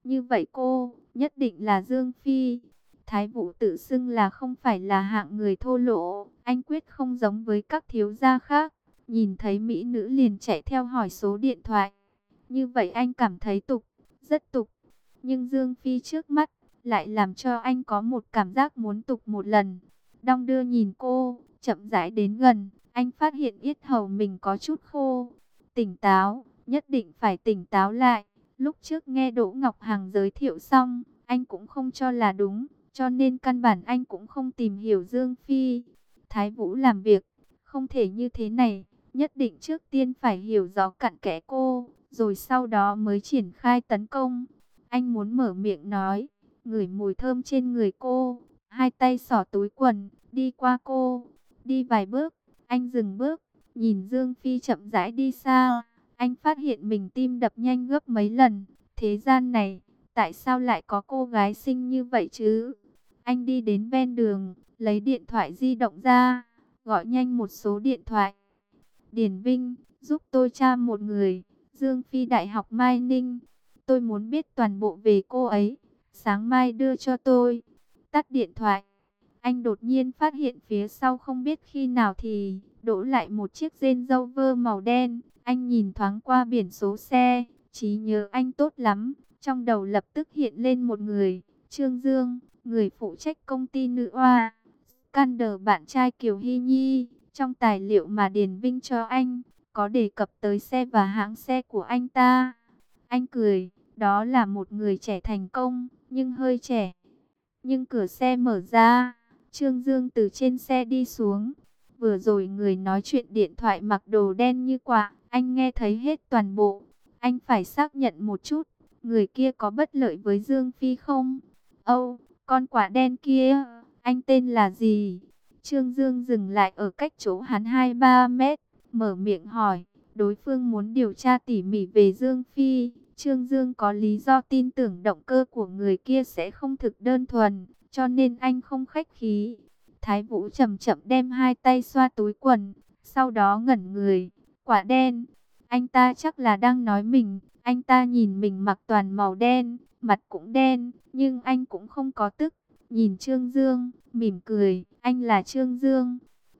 Như vậy cô, nhất định là Dương Phi. Thái Vũ tự xưng là không phải là hạng người thô lỗ, anh quyết không giống với các thiếu gia khác. Nhìn thấy mỹ nữ liền chạy theo hỏi số điện thoại. Như vậy anh cảm thấy tục, rất tục. Nhưng Dương Phi trước mắt lại làm cho anh có một cảm giác muốn tục một lần. Đong đưa nhìn cô, chậm rãi đến gần, anh phát hiện yết hầu mình có chút khô. Tỉnh táo, nhất định phải tỉnh táo lại. Lúc trước nghe Đỗ Ngọc Hằng giới thiệu xong, anh cũng không cho là đúng, cho nên căn bản anh cũng không tìm hiểu Dương Phi. Thái Vũ làm việc, không thể như thế này, nhất định trước tiên phải hiểu rõ cặn kẽ cô, rồi sau đó mới triển khai tấn công. Anh muốn mở miệng nói, ngửi mùi thơm trên người cô, hai tay xỏ túi quần, đi qua cô, đi vài bước, anh dừng bước, nhìn Dương Phi chậm rãi đi xa. Anh phát hiện mình tim đập nhanh gấp mấy lần. Thế gian này, tại sao lại có cô gái xinh như vậy chứ? Anh đi đến ven đường, lấy điện thoại di động ra, gọi nhanh một số điện thoại. Điền Vinh, giúp tôi tra một người, Dương Phi Đại học Mai Ninh. Tôi muốn biết toàn bộ về cô ấy, sáng mai đưa cho tôi. Tắt điện thoại. Anh đột nhiên phát hiện phía sau không biết khi nào thì đỗ lại một chiếc Range Rover màu đen. Anh nhìn thoáng qua biển số xe, trí nhớ anh tốt lắm. Trong đầu lập tức hiện lên một người, Trương Dương, người phụ trách công ty nữ oa. Scandal bạn trai Kiều Hy Nhi. Trong tài liệu mà Điền Vinh cho anh, có đề cập tới xe và hãng xe của anh ta. Anh cười, đó là một người trẻ thành công, nhưng hơi trẻ. Nhưng cửa xe mở ra, Trương Dương từ trên xe đi xuống. Vừa rồi người nói chuyện điện thoại mặc đồ đen như quạ, anh nghe thấy hết toàn bộ. Anh phải xác nhận một chút, người kia có bất lợi với Dương Phi không? Âu, con quạ đen kia, anh tên là gì? Trương Dương dừng lại ở cách chỗ hắn 2-3 mét, mở miệng hỏi. Đối phương muốn điều tra tỉ mỉ về Dương Phi. Trương Dương có lý do tin tưởng động cơ của người kia sẽ không thực đơn thuần, cho nên anh không khách khí. Thái Vũ chậm chậm đem hai tay xoa túi quần, sau đó ngẩn người. Quả đen, anh ta chắc là đang nói mình. Anh ta nhìn mình mặc toàn màu đen, mặt cũng đen, nhưng anh cũng không có tức. Nhìn Trương Dương, mỉm cười, anh là Trương Dương,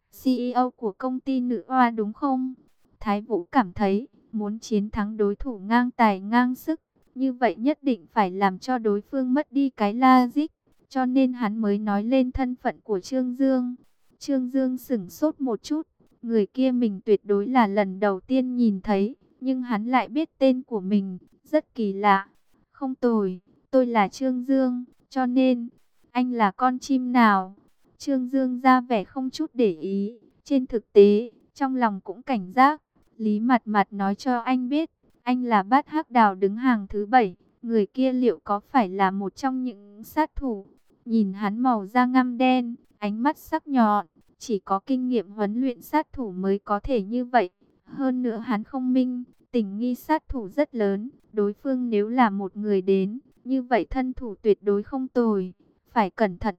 CEO của công ty nữ oa đúng không? Thái Vũ cảm thấy, muốn chiến thắng đối thủ ngang tài ngang sức, như vậy nhất định phải làm cho đối phương mất đi cái logic, cho nên hắn mới nói lên thân phận của Trương Dương. Trương Dương sửng sốt một chút, người kia mình tuyệt đối là lần đầu tiên nhìn thấy, nhưng hắn lại biết tên của mình, rất kỳ lạ. Không tồi, tôi là Trương Dương, cho nên, anh là con chim nào? Trương Dương ra vẻ không chút để ý, trên thực tế, trong lòng cũng cảnh giác. Lý Mạt Mạt nói cho anh biết, anh là Bát Hắc Đào đứng hàng thứ 7, người kia liệu có phải là một trong những sát thủ? Nhìn hắn màu da ngăm đen, ánh mắt sắc nhọn, chỉ có kinh nghiệm huấn luyện sát thủ mới có thể như vậy. Hơn nữa hắn không minh, tình nghi sát thủ rất lớn, đối phương nếu là một người đến, như vậy thân thủ tuyệt đối không tồi, phải cẩn thận.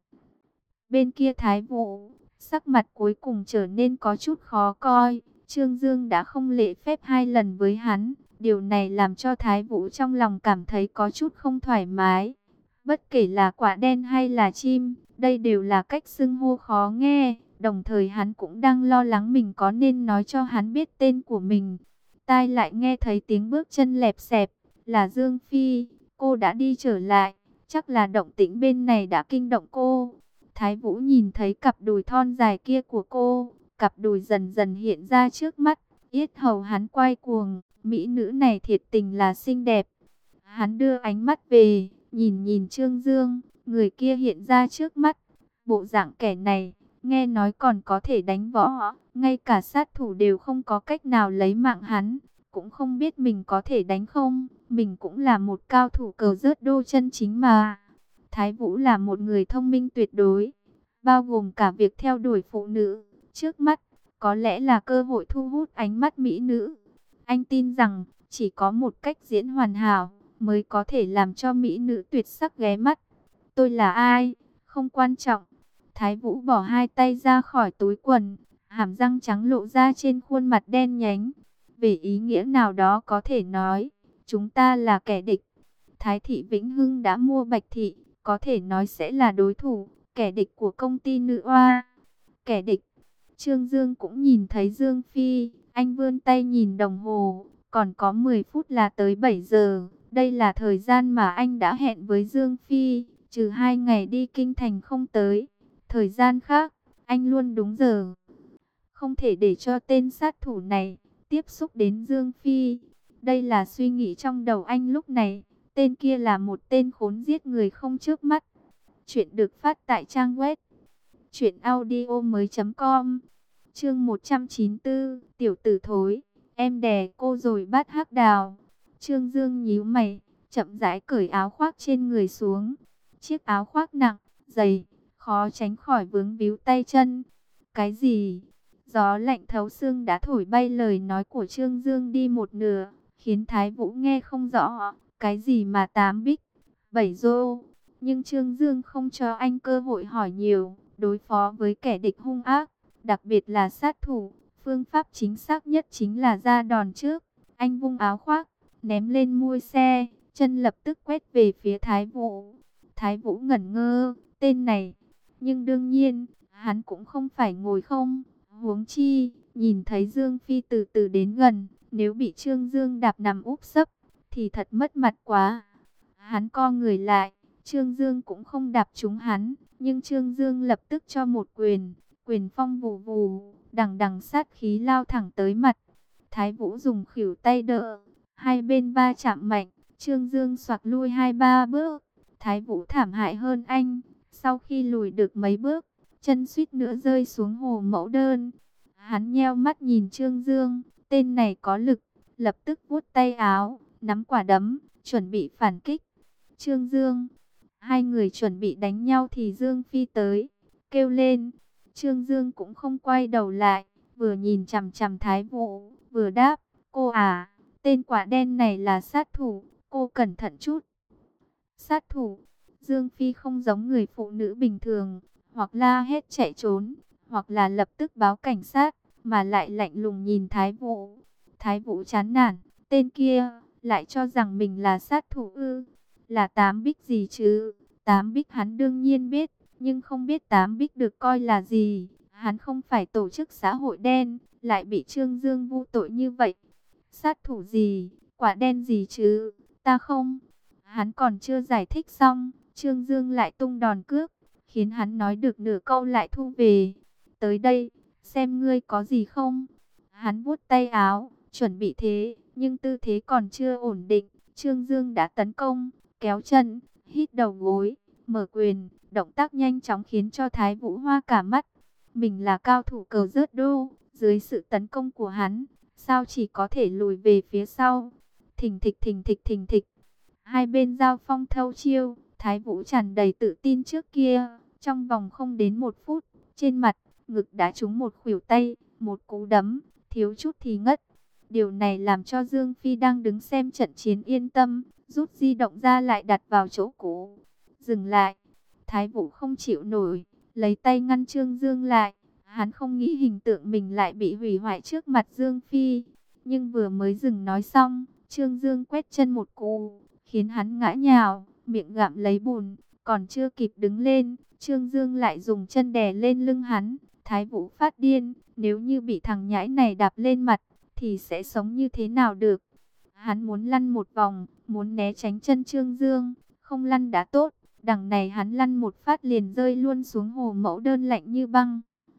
Bên kia Thái Vũ, sắc mặt cuối cùng trở nên có chút khó coi. Trương Dương đã không lễ phép 2 lần với hắn. Điều này làm cho Thái Vũ trong lòng cảm thấy có chút không thoải mái. Bất kể là quả đen hay là chim, đây đều là cách xưng hô khó nghe. Đồng thời hắn cũng đang lo lắng mình có nên nói cho hắn biết tên của mình. Tai lại nghe thấy tiếng bước chân lẹp xẹp, là Dương Phi. Cô đã đi trở lại, chắc là động tĩnh bên này đã kinh động cô. Thái Vũ nhìn thấy cặp đùi thon dài kia của cô, cặp đùi dần dần hiện ra trước mắt, yết hầu hắn quay cuồng, mỹ nữ này thiệt tình là xinh đẹp. Hắn đưa ánh mắt về, nhìn nhìn Trương Dương, người kia hiện ra trước mắt, bộ dạng kẻ này, nghe nói còn có thể đánh võ, ngay cả sát thủ đều không có cách nào lấy mạng hắn, cũng không biết mình có thể đánh không, mình cũng là một cao thủ cờ rớt đô chân chính mà. Thái Vũ là một người thông minh tuyệt đối, bao gồm cả việc theo đuổi phụ nữ. Trước mắt, có lẽ là cơ hội thu hút ánh mắt mỹ nữ. Anh tin rằng, chỉ có một cách diễn hoàn hảo, mới có thể làm cho mỹ nữ tuyệt sắc ghé mắt. Tôi là ai? Không quan trọng. Thái Vũ bỏ hai tay ra khỏi túi quần, hàm răng trắng lộ ra trên khuôn mặt đen nhánh. Về ý nghĩa nào đó có thể nói, chúng ta là kẻ địch. Thái thị Vĩnh Hưng đã mua Bạch thị, có thể nói sẽ là đối thủ, kẻ địch của công ty Nữ Oa. Kẻ địch. Trương Dương cũng nhìn thấy Dương Phi, anh vươn tay nhìn đồng hồ, còn có 10 phút là tới 7 giờ. Đây là thời gian mà anh đã hẹn với Dương Phi, trừ 2 ngày đi kinh thành không tới. Thời gian khác, anh luôn đúng giờ. Không thể để cho tên sát thủ này tiếp xúc đến Dương Phi. Đây là suy nghĩ trong đầu anh lúc này. Tên kia là một tên khốn giết người không chớp mắt. Chuyện được phát tại trang web truyệnaudiomoi.com. Chương 194, tiểu tử thối, em đè cô rồi bắt hắc đào. Trương Dương nhíu mày, chậm rãi cởi áo khoác trên người xuống. Chiếc áo khoác nặng, dày, khó tránh khỏi vướng víu tay chân. Cái gì? Gió lạnh thấu xương đã thổi bay lời nói của Trương Dương đi một nửa, khiến Thái Vũ nghe không rõ. Cái gì mà 8 bích, 7 rô? Nhưng Trương Dương không cho anh cơ hội hỏi nhiều. Đối phó với kẻ địch hung ác, đặc biệt là sát thủ, phương pháp chính xác nhất chính là ra đòn trước. Anh vung áo khoác, ném lên mui xe, chân lập tức quét về phía Thái Vũ. Thái Vũ ngẩn ngơ, tên này. Nhưng đương nhiên, hắn cũng không phải ngồi không. Huống chi, nhìn thấy Dương Phi từ từ đến gần, nếu bị Trương Dương đạp nằm úp sấp, thì thật mất mặt quá. Hắn co người lại, Trương Dương cũng không đạp trúng hắn, nhưng Trương Dương lập tức cho một quyền, quyền phong vù vù, đằng đằng sát khí lao thẳng tới mặt. Thái Vũ dùng khuỷu tay đỡ, hai bên va chạm mạnh, Trương Dương xoạc lui 2-3 bước. Thái Vũ thảm hại hơn anh, sau khi lùi được mấy bước, chân suýt nữa rơi xuống hồ mẫu đơn. Hắn nheo mắt nhìn Trương Dương, tên này có lực, lập tức vuốt tay áo, nắm quả đấm, chuẩn bị phản kích. Trương Dương, hai người chuẩn bị đánh nhau thì Dương Phi tới, kêu lên. Trương Dương cũng không quay đầu lại, vừa nhìn chằm chằm Thái Vũ, vừa đáp, cô à, tên quả đen này là sát thủ, cô cẩn thận chút. Sát thủ. Dương Phi không giống người phụ nữ bình thường, hoặc la hét chạy trốn, hoặc là lập tức báo cảnh sát, mà lại lạnh lùng nhìn Thái Vũ. Thái Vũ chán nản, tên kia lại cho rằng mình là sát thủ ư? Là 8 bích gì chứ? 8 bích hắn đương nhiên biết, nhưng không biết 8 bích được coi là gì. Hắn không phải tổ chức xã hội đen, lại bị Trương Dương vu tội như vậy. Sát thủ gì, quả đen gì chứ? Ta không. Hắn còn chưa giải thích xong, Trương Dương lại tung đòn cước, khiến hắn nói được nửa câu lại thu về. Tới đây, xem ngươi có gì không? Hắn vuốt tay áo, chuẩn bị thế, nhưng tư thế còn chưa ổn định. Trương Dương đã tấn công, kéo chân, hít đầu gối, mở quyền, động tác nhanh chóng khiến cho Thái Vũ hoa cả mắt. Mình là cao thủ cờ rớt đô, dưới sự tấn công của hắn, sao chỉ có thể lùi về phía sau. Thình thịch thình thịch thình thịch. Hai bên giao phong thâu chiêu, Thái Vũ tràn đầy tự tin trước kia. Trong vòng không đến 1 phút, trên mặt, ngực đã trúng một khuỷu tay, một cú đấm, thiếu chút thì ngất. Điều này làm cho Dương Phi đang đứng xem trận chiến yên tâm, rút di động ra lại đặt vào chỗ cũ. Dừng lại, Thái Vũ không chịu nổi, lấy tay ngăn Trương Dương lại. Hắn không nghĩ hình tượng mình lại bị hủy hoại trước mặt Dương Phi. Nhưng vừa mới dừng nói xong, Trương Dương quét chân một cú, khiến hắn ngã nhào, miệng gặm lấy bùn. Còn chưa kịp đứng lên, Trương Dương lại dùng chân đè lên lưng hắn. Thái Vũ phát điên, nếu như bị thằng nhãi này đạp lên mặt, thì sẽ sống như thế nào được. Hắn muốn lăn một vòng, muốn né tránh chân Trương Dương, không lăn đã tốt. Đằng này hắn lăn một phát liền rơi luôn xuống hồ mẫu đơn lạnh như băng.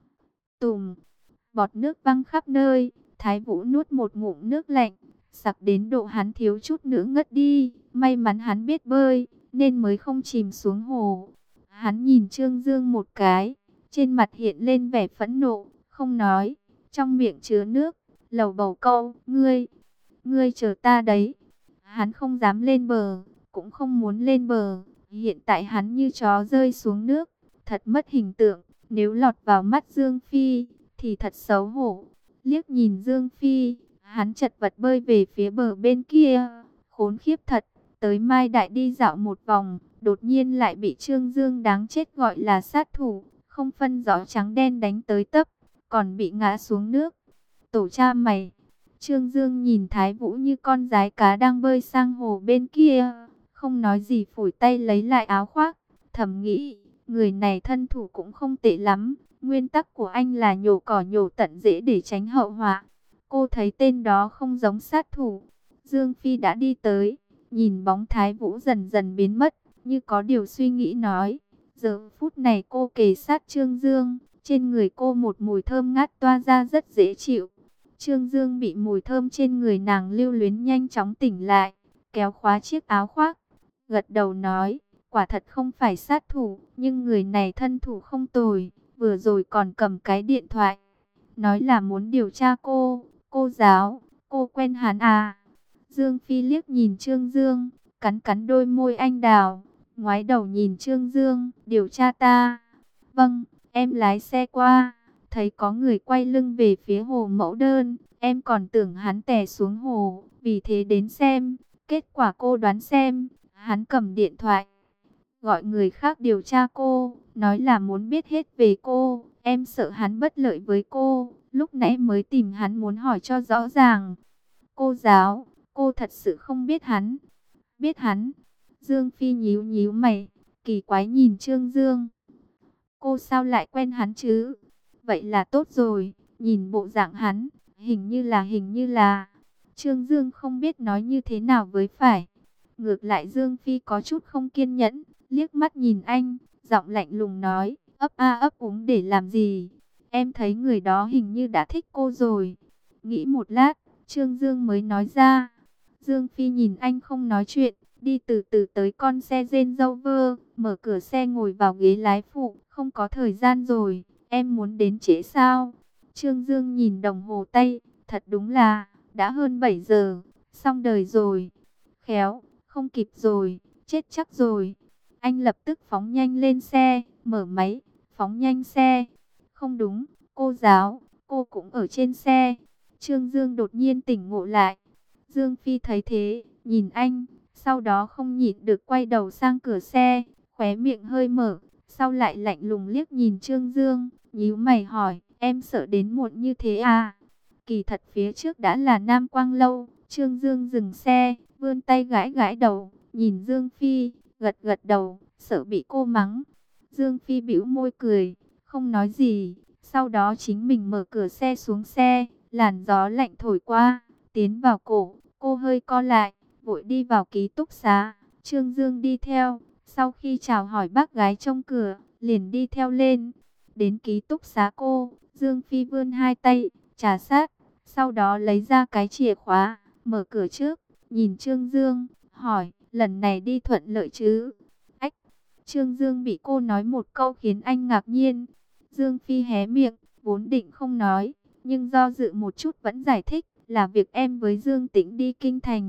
Tùm, bọt nước văng khắp nơi, Thái Vũ nuốt một ngụm nước lạnh, sặc đến độ hắn thiếu chút nữa ngất đi. May mắn hắn biết bơi, nên mới không chìm xuống hồ. Hắn nhìn Trương Dương một cái, trên mặt hiện lên vẻ phẫn nộ, không nói, trong miệng chứa nước, lầu bầu câu, ngươi chờ ta đấy. Hắn không dám lên bờ, cũng không muốn lên bờ, hiện tại hắn như chó rơi xuống nước, thật mất hình tượng, nếu lọt vào mắt Dương Phi, thì thật xấu hổ. Liếc nhìn Dương Phi, hắn chật vật bơi về phía bờ bên kia, khốn khiếp thật. Tới Mai Đại đi dạo một vòng, đột nhiên lại bị Trương Dương đáng chết gọi là sát thủ, không phân rõ trắng đen đánh tới tấp, còn bị ngã xuống nước. Tổ cha mày! Trương Dương nhìn Thái Vũ như con giái cá đang bơi sang hồ bên kia, không nói gì phủi tay lấy lại áo khoác, thầm nghĩ, người này thân thủ cũng không tệ lắm, nguyên tắc của anh là nhổ cỏ nhổ tận rễ để tránh hậu họa. Cô thấy tên đó không giống sát thủ. Dương Phi đã đi tới, nhìn bóng Thái Vũ dần dần biến mất, như có điều suy nghĩ nói. Giờ phút này cô kề sát Trương Dương, trên người cô một mùi thơm ngát toa ra rất dễ chịu. Trương Dương bị mùi thơm trên người nàng lưu luyến nhanh chóng tỉnh lại, kéo khóa chiếc áo khoác, gật đầu nói, quả thật không phải sát thủ, nhưng người này thân thủ không tồi, vừa rồi còn cầm cái điện thoại, nói là muốn điều tra cô giáo, cô quen hắn à? Dương Phi liếc nhìn Trương Dương, cắn cắn đôi môi anh đào, ngoái đầu nhìn Trương Dương, điều tra ta. Vâng, em lái xe qua, thấy có người quay lưng về phía hồ Mẫu Đơn, em còn tưởng hắn tè xuống hồ, vì thế đến xem, kết quả cô đoán xem, hắn cầm điện thoại, gọi người khác điều tra cô, nói là muốn biết hết về cô, em sợ hắn bất lợi với cô, lúc nãy mới tìm hắn muốn hỏi cho rõ ràng. Cô giáo, cô thật sự không biết hắn. Biết hắn. Dương Phi nhíu nhíu mày, kỳ quái nhìn Trương Dương. Cô sao lại quen hắn chứ? Vậy là tốt rồi, nhìn bộ dạng hắn, hình như là. Trương Dương không biết nói như thế nào với phải. Ngược lại Dương Phi có chút không kiên nhẫn, liếc mắt nhìn anh, giọng lạnh lùng nói, ấp a ấp úng để làm gì? Em thấy người đó hình như đã thích cô rồi. Nghĩ một lát, Trương Dương mới nói ra. Dương Phi nhìn anh không nói chuyện, đi từ từ tới con xe Range Rover, mở cửa xe ngồi vào ghế lái phụ, không có thời gian rồi, em muốn đến trễ sao? Trương Dương nhìn đồng hồ tay, thật đúng là, đã hơn 7 giờ, xong đời rồi. Khéo, không kịp rồi, chết chắc rồi. Anh lập tức phóng nhanh lên xe, mở máy, phóng nhanh xe. Không đúng, cô giáo, cô cũng ở trên xe. Trương Dương đột nhiên tỉnh ngộ lại. Dương Phi thấy thế, nhìn anh, sau đó không nhịn được quay đầu sang cửa xe, khóe miệng hơi mở, sau lại lạnh lùng liếc nhìn Trương Dương, nhíu mày hỏi, em sợ đến muộn như thế à? Kỳ thật phía trước đã là Nam Quang Lâu. Trương Dương dừng xe, vươn tay gãi gãi đầu, nhìn Dương Phi, gật gật đầu, sợ bị cô mắng. Dương Phi bĩu môi cười, không nói gì, sau đó chính mình mở cửa xe xuống xe, làn gió lạnh thổi qua, tiến vào cổ, cô hơi co lại, vội đi vào ký túc xá. Trương Dương đi theo, sau khi chào hỏi bác gái trong cửa, liền đi theo lên. Đến ký túc xá cô, Dương Phi vươn hai tay, trà sát, sau đó lấy ra cái chìa khóa, mở cửa trước, nhìn Trương Dương, hỏi, lần này đi thuận lợi chứ? Ách, Trương Dương bị cô nói một câu khiến anh ngạc nhiên. Dương Phi hé miệng, vốn định không nói, nhưng do dự một chút vẫn giải thích, là việc em với Dương Tĩnh đi kinh thành.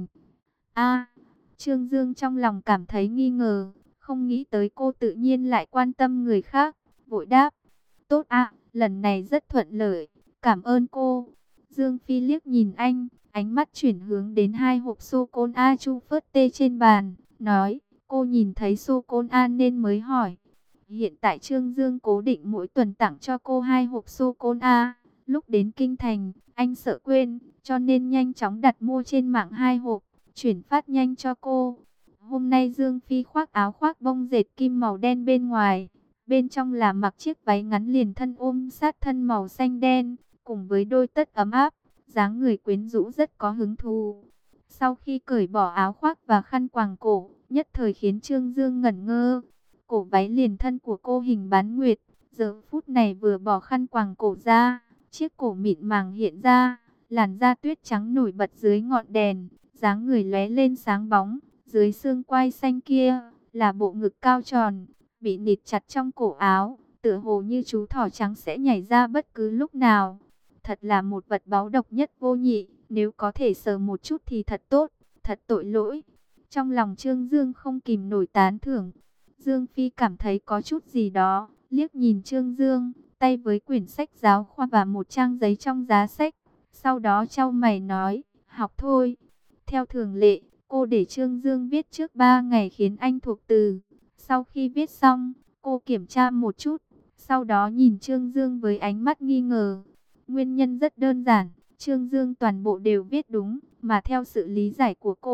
A, Trương Dương trong lòng cảm thấy nghi ngờ, không nghĩ tới cô tự nhiên lại quan tâm người khác, vội đáp, tốt ạ, lần này rất thuận lợi, cảm ơn cô. Dương Phi liếc nhìn anh, ánh mắt chuyển hướng đến hai hộp sô-cô-la Chu Phớt Tê trên bàn, nói, cô nhìn thấy sô-cô-la nên mới hỏi. Hiện tại Trương Dương cố định mỗi tuần tặng cho cô hai hộp sô-cô-la, lúc đến kinh thành, anh sợ quên, cho nên nhanh chóng đặt mua trên mạng hai hộp, chuyển phát nhanh cho cô. Hôm nay Dương Phi khoác áo khoác bông dệt kim màu đen bên ngoài, bên trong là mặc chiếc váy ngắn liền thân ôm sát thân màu xanh đen, cùng với đôi tất ấm áp, dáng người quyến rũ rất có hứng thú. Sau khi cởi bỏ áo khoác và khăn quàng cổ, nhất thời khiến Trương Dương ngẩn ngơ. Cổ váy liền thân của cô hình bán nguyệt, giờ phút này vừa bỏ khăn quàng cổ ra, chiếc cổ mịn màng hiện ra, làn da tuyết trắng nổi bật dưới ngọn đèn, dáng người lóe lên sáng bóng, dưới xương quai xanh kia là bộ ngực cao tròn, bị nịt chặt trong cổ áo, tựa hồ như chú thỏ trắng sẽ nhảy ra bất cứ lúc nào. Thật là một vật báu độc nhất vô nhị, nếu có thể sờ một chút thì thật tốt, thật tội lỗi. Trong lòng Trương Dương không kìm nổi tán thưởng. Dương Phi cảm thấy có chút gì đó, liếc nhìn Trương Dương, tay với quyển sách giáo khoa và một trang giấy trong giá sách. Sau đó chau mày nói, học thôi. Theo thường lệ, cô để Trương Dương viết trước 3 ngày khiến anh thuộc từ. Sau khi viết xong, cô kiểm tra một chút, sau đó nhìn Trương Dương với ánh mắt nghi ngờ. Nguyên nhân rất đơn giản, Trương Dương toàn bộ đều viết đúng, mà theo sự lý giải của cô,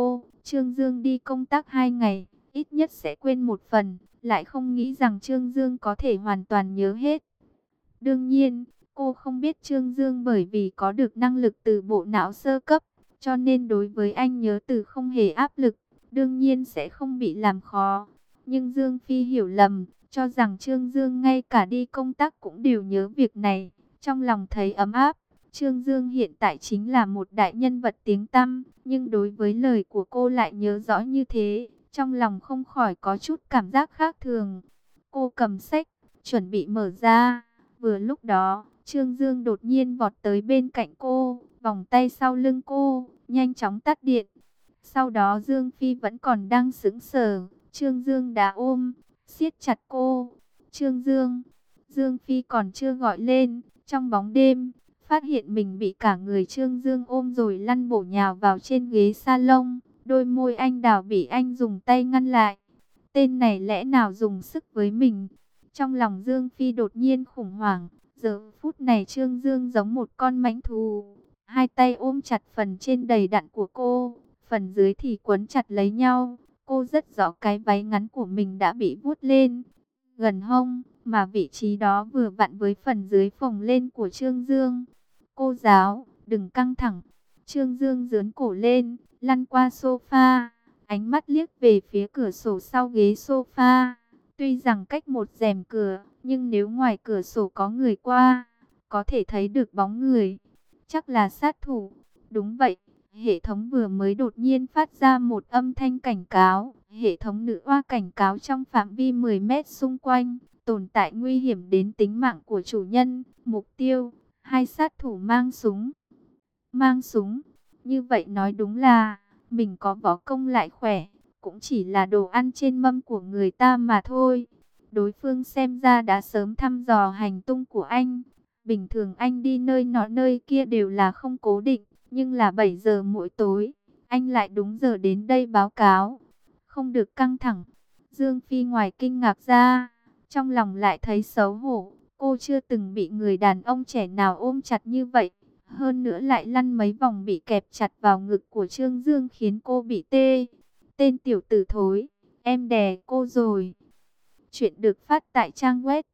Trương Dương đi công tác 2 ngày, ít nhất sẽ quên một phần, lại không nghĩ rằng Trương Dương có thể hoàn toàn nhớ hết. Đương nhiên, cô không biết Trương Dương bởi vì có được năng lực từ bộ não sơ cấp, cho nên đối với anh nhớ từ không hề áp lực, đương nhiên sẽ không bị làm khó. Nhưng Dương Phi hiểu lầm, cho rằng Trương Dương ngay cả đi công tác cũng đều nhớ việc này, trong lòng thấy ấm áp. Trương Dương hiện tại chính là một đại nhân vật tiếng tăm, nhưng đối với lời của cô lại nhớ rõ như thế, trong lòng không khỏi có chút cảm giác khác thường. Cô cầm sách, chuẩn bị mở ra. Vừa lúc đó, Trương Dương đột nhiên vọt tới bên cạnh cô, vòng tay sau lưng cô, nhanh chóng tắt điện. Sau đó Dương Phi vẫn còn đang sững sờ, Trương Dương đã ôm, siết chặt cô. Trương Dương, Dương Phi còn chưa gọi lên, trong bóng đêm, phát hiện mình bị cả người Trương Dương ôm rồi lăn bổ nhào vào trên ghế salon, đôi môi anh đào bị anh dùng tay ngăn lại. Tên này lẽ nào dùng sức với mình? Trong lòng Dương Phi đột nhiên khủng hoảng, giờ phút này Trương Dương giống một con mãnh thú, hai tay ôm chặt phần trên đầy đặn của cô, phần dưới thì quấn chặt lấy nhau. Cô rất rõ cái váy ngắn của mình đã bị vuốt lên gần hông, mà vị trí đó vừa vặn với phần dưới phồng lên của Trương Dương. Cô giáo, đừng căng thẳng. Trương Dương giương cổ lên, lăn qua sofa, ánh mắt liếc về phía cửa sổ sau ghế sofa. Tuy rằng cách một rèm cửa, nhưng nếu ngoài cửa sổ có người qua, có thể thấy được bóng người. Chắc là sát thủ. Đúng vậy, hệ thống vừa mới đột nhiên phát ra một âm thanh cảnh cáo. Hệ thống nữ oa cảnh cáo trong phạm vi 10 mét xung quanh, tồn tại nguy hiểm đến tính mạng của chủ nhân. Mục tiêu, hai sát thủ mang súng. Mang súng, như vậy nói đúng là, mình có võ công lại khỏe, cũng chỉ là đồ ăn trên mâm của người ta mà thôi. Đối phương xem ra đã sớm thăm dò hành tung của anh. Bình thường anh đi nơi nọ nơi kia đều là không cố định, nhưng là 7 giờ mỗi tối, anh lại đúng giờ đến đây báo cáo. Không được căng thẳng. Dương Phi ngoài kinh ngạc ra, trong lòng lại thấy xấu hổ. Cô chưa từng bị người đàn ông trẻ nào ôm chặt như vậy. Hơn nữa lại lăn mấy vòng bị kẹp chặt vào ngực của Trương Dương khiến cô bị tê. Tên tiểu tử thối, em đè cô rồi. Chuyện được phát tại trang web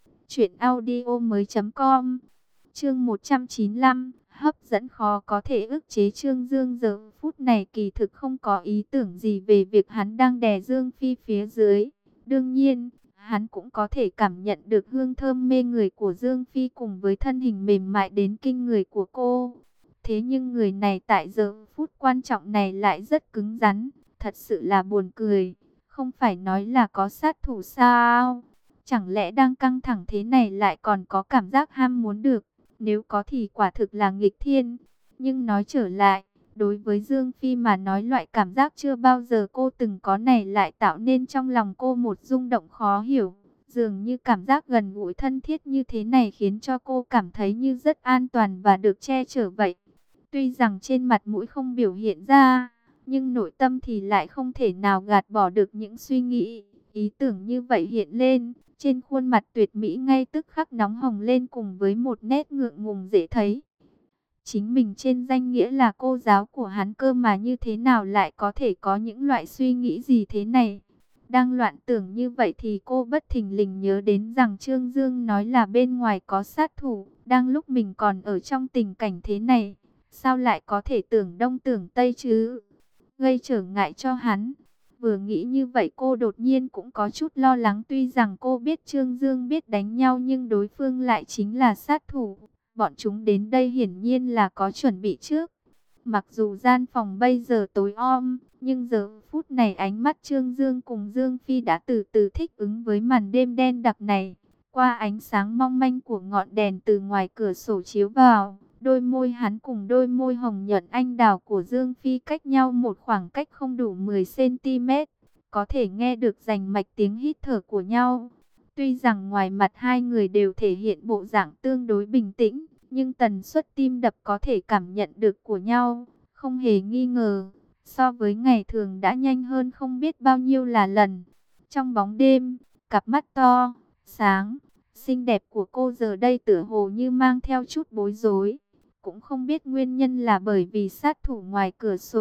truyệnaudiomoi.com. Chương 195, hấp dẫn khó có thể ức chế. Trương Dương giờ phút này kỳ thực không có ý tưởng gì về việc hắn đang đè Dương Phi phía dưới. Đương nhiên, hắn cũng có thể cảm nhận được hương thơm mê người của Dương Phi cùng với thân hình mềm mại đến kinh người của cô. Thế nhưng người này tại giờ phút quan trọng này lại rất cứng rắn, thật sự là buồn cười. Không phải nói là có sát thủ sao? Chẳng lẽ đang căng thẳng thế này lại còn có cảm giác ham muốn được? Nếu có thì quả thực là nghịch thiên. Nhưng nói trở lại, đối với Dương Phi mà nói loại cảm giác chưa bao giờ cô từng có này lại tạo nên trong lòng cô một rung động khó hiểu. Dường như cảm giác gần gũi thân thiết như thế này khiến cho cô cảm thấy như rất an toàn và được che chở vậy. Tuy rằng trên mặt mũi không biểu hiện ra, nhưng nội tâm thì lại không thể nào gạt bỏ được những suy nghĩ, ý tưởng như vậy hiện lên. Trên khuôn mặt tuyệt mỹ ngay tức khắc nóng hồng lên cùng với một nét ngượng ngùng dễ thấy. Chính mình trên danh nghĩa là cô giáo của hắn cơ mà như thế nào lại có thể có những loại suy nghĩ gì thế này. Đang loạn tưởng như vậy thì cô bất thình lình nhớ đến rằng Trương Dương nói là bên ngoài có sát thủ. Đang lúc mình còn ở trong tình cảnh thế này, sao lại có thể tưởng đông tưởng tây chứ? Gây trở ngại cho hắn. Vừa nghĩ như vậy cô đột nhiên cũng có chút lo lắng, tuy rằng cô biết Trương Dương biết đánh nhau nhưng đối phương lại chính là sát thủ. Bọn chúng đến đây hiển nhiên là có chuẩn bị trước. Mặc dù gian phòng bây giờ tối om, nhưng giờ phút này ánh mắt Trương Dương cùng Dương Phi đã từ từ thích ứng với màn đêm đen đặc này. Qua ánh sáng mong manh của ngọn đèn từ ngoài cửa sổ chiếu vào, đôi môi hắn cùng đôi môi hồng nhuận anh đào của Dương Phi cách nhau một khoảng cách không đủ 10 cm. Có thể nghe được rành mạch tiếng hít thở của nhau. Tuy rằng ngoài mặt hai người đều thể hiện bộ dạng tương đối bình tĩnh, nhưng tần suất tim đập có thể cảm nhận được của nhau, không hề nghi ngờ. So với ngày thường đã nhanh hơn không biết bao nhiêu là lần. Trong bóng đêm, cặp mắt to, sáng, xinh đẹp của cô giờ đây tựa hồ như mang theo chút bối rối. Cũng không biết nguyên nhân là bởi vì sát thủ ngoài cửa sổ,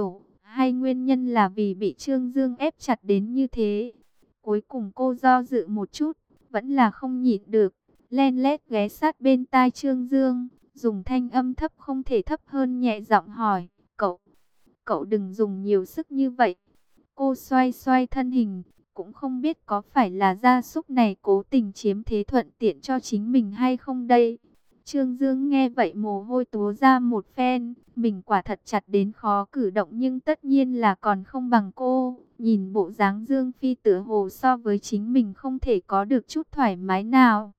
Hay nguyên nhân là vì bị Trương Dương ép chặt đến như thế? Cuối cùng cô do dự một chút, vẫn là không nhịn được, len lét ghé sát bên tai Trương Dương, dùng thanh âm thấp không thể thấp hơn nhẹ giọng hỏi, cậu đừng dùng nhiều sức như vậy. Cô xoay xoay thân hình, cũng không biết có phải là gia súc này cố tình chiếm thế thuận tiện cho chính mình hay không đây. Trương Dương nghe vậy mồ hôi túa ra một phen, mình quả thật chặt đến khó cử động nhưng tất nhiên là còn không bằng cô. Nhìn bộ dáng Dương Phi tựa hồ so với chính mình không thể có được chút thoải mái nào.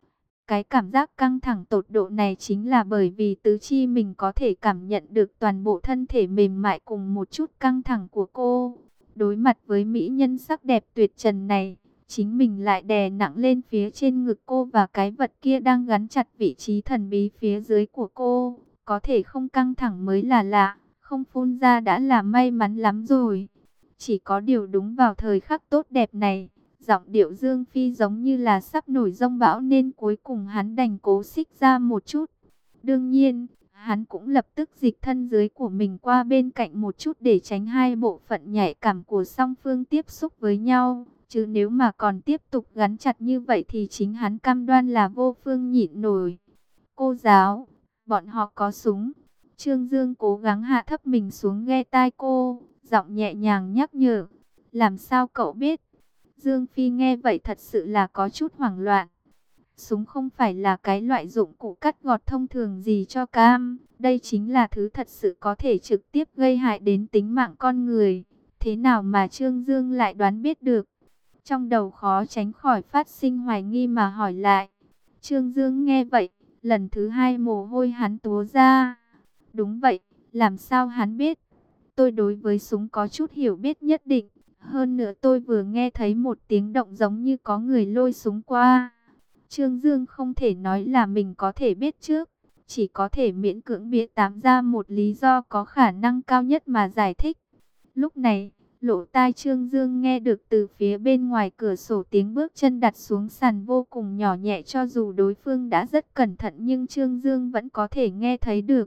Cái cảm giác căng thẳng tột độ này chính là bởi vì tứ chi mình có thể cảm nhận được toàn bộ thân thể mềm mại cùng một chút căng thẳng của cô. Đối mặt với mỹ nhân sắc đẹp tuyệt trần này, chính mình lại đè nặng lên phía trên ngực cô và cái vật kia đang gắn chặt vị trí thần bí phía dưới của cô. Có thể không căng thẳng mới là lạ, không phun ra đã là may mắn lắm rồi. Chỉ có điều đúng vào thời khắc tốt đẹp này, giọng điệu Dương Phi giống như là sắp nổi giông bão nên cuối cùng hắn đành cố xích ra một chút. Đương nhiên, hắn cũng lập tức dịch thân dưới của mình qua bên cạnh một chút để tránh hai bộ phận nhạy cảm của song phương tiếp xúc với nhau. Chứ nếu mà còn tiếp tục gắn chặt như vậy thì chính hắn cam đoan là vô phương nhịn nổi. Cô giáo, bọn họ có súng. Trương Dương cố gắng hạ thấp mình xuống nghe tai cô, giọng nhẹ nhàng nhắc nhở. Làm sao cậu biết? Dương Phi nghe vậy thật sự là có chút hoảng loạn. Súng không phải là cái loại dụng cụ cắt gọt thông thường gì cho cam. Đây chính là thứ thật sự có thể trực tiếp gây hại đến tính mạng con người. Thế nào mà Trương Dương lại đoán biết được? Trong đầu khó tránh khỏi phát sinh hoài nghi mà hỏi lại. Trương Dương nghe vậy, lần thứ hai mồ hôi hắn túa ra. Đúng vậy, làm sao hắn biết? Tôi đối với súng có chút hiểu biết nhất định. Hơn nữa tôi vừa nghe thấy một tiếng động giống như có người lôi súng qua. Trương Dương không thể nói là mình có thể biết trước, chỉ có thể miễn cưỡng bịa tóm ra một lý do có khả năng cao nhất mà giải thích. Lúc này, lỗ tai Trương Dương nghe được từ phía bên ngoài cửa sổ tiếng bước chân đặt xuống sàn vô cùng nhỏ nhẹ, cho dù đối phương đã rất cẩn thận nhưng Trương Dương vẫn có thể nghe thấy được.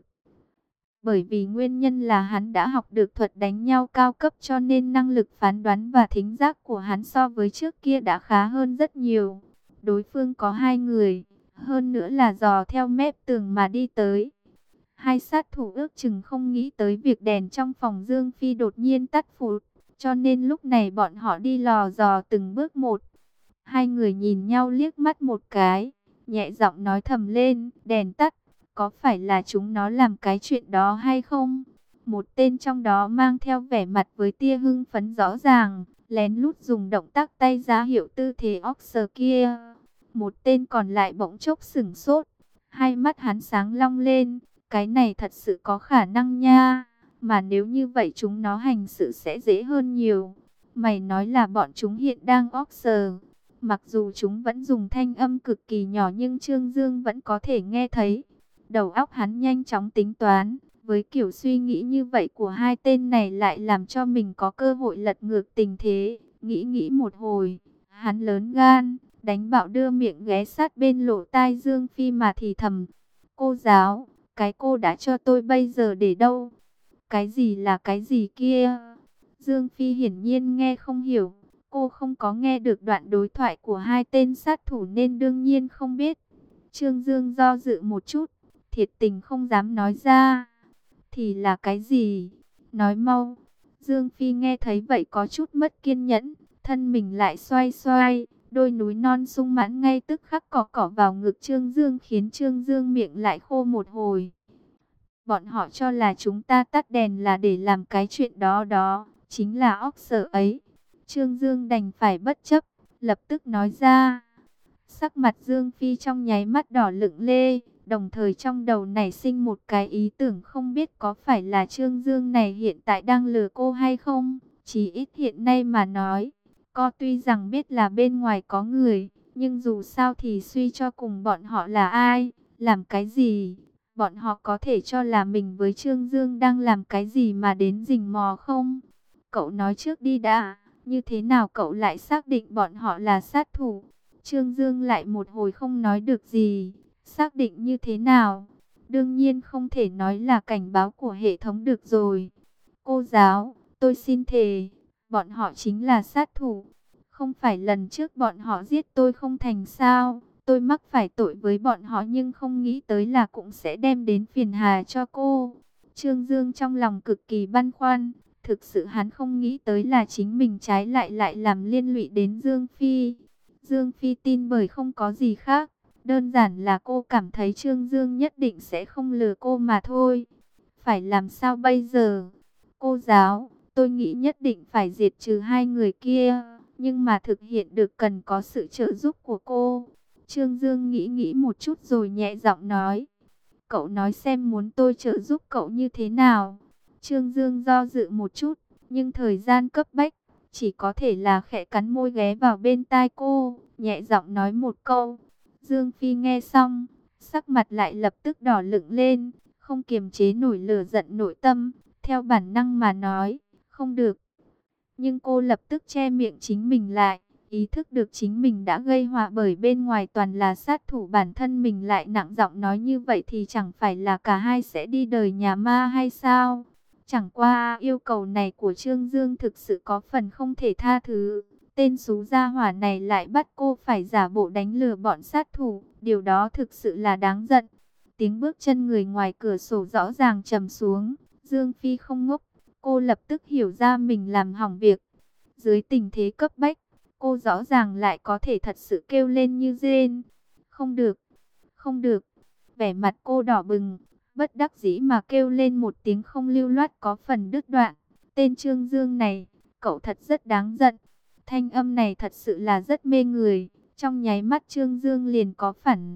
Bởi vì nguyên nhân là hắn đã học được thuật đánh nhau cao cấp cho nên năng lực phán đoán và thính giác của hắn so với trước kia đã khá hơn rất nhiều. Đối phương có hai người, hơn nữa là dò theo mép tường mà đi tới. Hai sát thủ ước chừng không nghĩ tới việc đèn trong phòng Dương Phi đột nhiên tắt phụt, cho nên lúc này bọn họ đi lò dò từng bước một. Hai người nhìn nhau liếc mắt một cái, nhẹ giọng nói thầm lên, đèn tắt, có phải là chúng nó làm cái chuyện đó hay không? Một tên trong đó mang theo vẻ mặt với tia hưng phấn rõ ràng, lén lút dùng động tác tay ra hiệu tư thế Oxer kia. Một tên còn lại bỗng chốc sửng sốt, hai mắt hắn sáng long lên, cái này thật sự có khả năng nha, mà nếu như vậy chúng nó hành sự sẽ dễ hơn nhiều. Mày nói là bọn chúng hiện đang Oxer. Mặc dù chúng vẫn dùng thanh âm cực kỳ nhỏ nhưng Trương Dương vẫn có thể nghe thấy. Đầu óc hắn nhanh chóng tính toán, với kiểu suy nghĩ như vậy của hai tên này lại làm cho mình có cơ hội lật ngược tình thế. Nghĩ một hồi, hắn lớn gan, đánh bạo đưa miệng ghé sát bên lỗ tai Dương Phi mà thì thầm. Cô giáo, cái cô đã cho tôi bây giờ để đâu? Cái gì là cái gì kia? Dương Phi hiển nhiên nghe không hiểu. Cô không có nghe được đoạn đối thoại của hai tên sát thủ nên đương nhiên không biết. Trương Dương do dự một chút, thiệt tình không dám nói ra. Thì là cái gì? Nói mau. Dương Phi nghe thấy vậy có chút mất kiên nhẫn, thân mình lại xoay xoay, đôi núi non sung mãn ngay tức khắc cọ vào ngực Trương Dương khiến Trương Dương miệng lại khô một hồi. Bọn họ cho là chúng ta tắt đèn là để làm cái chuyện đó đó, chính là óc sợ ấy. Trương Dương đành phải bất chấp, lập tức nói ra. Sắc mặt Dương Phi trong nháy mắt đỏ lựng lê, đồng thời trong đầu nảy sinh một cái ý tưởng không biết có phải là Trương Dương này hiện tại đang lừa cô hay không. Chỉ ít hiện nay mà nói, cô tuy rằng biết là bên ngoài có người, nhưng dù sao thì suy cho cùng bọn họ là ai, làm cái gì. Bọn họ có thể cho là mình với Trương Dương đang làm cái gì mà đến rình mò không? Cậu nói trước đi đã, như thế nào cậu lại xác định bọn họ là sát thủ? Trương Dương lại một hồi không nói được gì. Xác định như thế nào? Đương nhiên không thể nói là cảnh báo của hệ thống được rồi. Cô giáo, tôi xin thề, bọn họ chính là sát thủ. Không phải lần trước bọn họ giết tôi không thành sao? Tôi mắc phải tội với bọn họ nhưng không nghĩ tới là cũng sẽ đem đến phiền hà cho cô. Trương Dương trong lòng cực kỳ băn khoăn. Thực sự hắn không nghĩ tới là chính mình trái lại làm liên lụy đến Dương Phi. Dương Phi tin bởi không có gì khác. Đơn giản là cô cảm thấy Trương Dương nhất định sẽ không lừa cô mà thôi. Phải làm sao bây giờ? Cô giáo, tôi nghĩ nhất định phải diệt trừ hai người kia. Nhưng mà thực hiện được cần có sự trợ giúp của cô. Trương Dương nghĩ một chút rồi nhẹ giọng nói. Cậu nói xem muốn tôi trợ giúp cậu như thế nào? Trương Dương do dự một chút, nhưng thời gian cấp bách, chỉ có thể là khẽ cắn môi ghé vào bên tai cô, nhẹ giọng nói một câu. Dương Phi nghe xong, sắc mặt lại lập tức đỏ lựng lên, không kiềm chế nổi lửa giận nội tâm, theo bản năng mà nói, không được. Nhưng cô lập tức che miệng chính mình lại, ý thức được chính mình đã gây họa bởi bên ngoài toàn là sát thủ, bản thân mình lại nặng giọng nói như vậy thì chẳng phải là cả hai sẽ đi đời nhà ma hay sao? Chẳng qua yêu cầu này của Trương Dương thực sự có phần không thể tha thứ. Tên xú gia hỏa này lại bắt cô phải giả bộ đánh lừa bọn sát thủ, điều đó thực sự là đáng giận. Tiếng bước chân người ngoài cửa sổ rõ ràng trầm xuống, Dương Phi không ngốc. Cô lập tức hiểu ra mình làm hỏng việc. Dưới tình thế cấp bách, cô rõ ràng lại có thể thật sự kêu lên như rên. Không được, không được. Vẻ mặt cô đỏ bừng, bất đắc dĩ mà kêu lên một tiếng không lưu loát có phần đứt đoạn. Tên Trương Dương này, cậu thật rất đáng giận. Thanh âm này thật sự là rất mê người. Trong nháy mắt Trương Dương liền có phản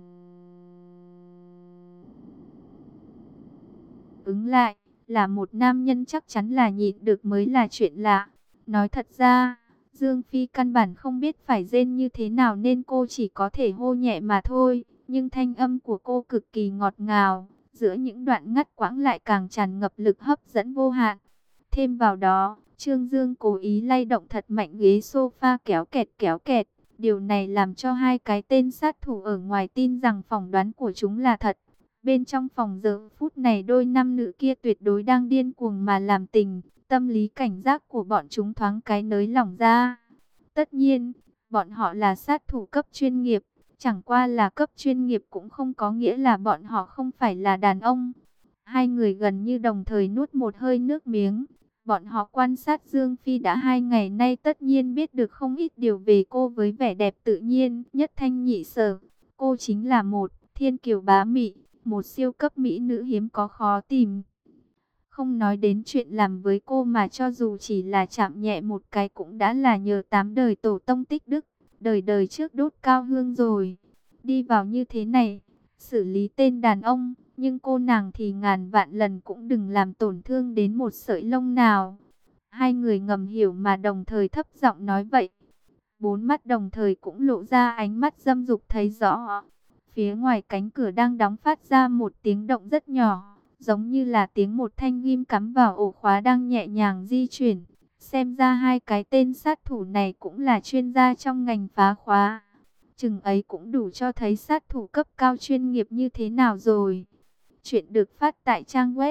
ứng lại. Là một nam nhân chắc chắn là nhịn được mới là chuyện lạ. Nói thật ra, Dương Phi căn bản không biết phải rên như thế nào nên cô chỉ có thể hô nhẹ mà thôi. Nhưng thanh âm của cô cực kỳ ngọt ngào, giữa những đoạn ngắt quãng lại càng tràn ngập lực hấp dẫn vô hạn. Thêm vào đó, Trương Dương cố ý lay động thật mạnh ghế sofa kéo kẹt kéo kẹt. Điều này làm cho hai cái tên sát thủ ở ngoài tin rằng phỏng đoán của chúng là thật. Bên trong phòng giờ phút này đôi nam nữ kia tuyệt đối đang điên cuồng mà làm tình. Tâm lý cảnh giác của bọn chúng thoáng cái nới lỏng ra. Tất nhiên, bọn họ là sát thủ cấp chuyên nghiệp. Chẳng qua là cấp chuyên nghiệp cũng không có nghĩa là bọn họ không phải là đàn ông. Hai người gần như đồng thời nuốt một hơi nước miếng. Bọn họ quan sát Dương Phi đã 2 ngày nay tất nhiên biết được không ít điều về cô với vẻ đẹp tự nhiên, nhất thanh nhị sở. Cô chính là một thiên kiều bá mị, một siêu cấp mỹ nữ hiếm có khó tìm. Không nói đến chuyện làm với cô mà cho dù chỉ là chạm nhẹ một cái cũng đã là nhờ 8 đời tổ tông tích đức, đời đời trước đốt cao hương rồi. Đi vào như thế này, xử lý tên đàn ông, nhưng cô nàng thì ngàn vạn lần cũng đừng làm tổn thương đến một sợi lông nào. Hai người ngầm hiểu mà đồng thời thấp giọng nói vậy. Bốn mắt đồng thời cũng lộ ra ánh mắt dâm dục thấy rõ. Phía ngoài cánh cửa đang đóng phát ra một tiếng động rất nhỏ, giống như là tiếng một thanh ghim cắm vào ổ khóa đang nhẹ nhàng di chuyển. Xem ra hai cái tên sát thủ này cũng là chuyên gia trong ngành phá khóa. Chừng ấy cũng đủ cho thấy sát thủ cấp cao chuyên nghiệp như thế nào rồi. Chuyện được phát tại trang web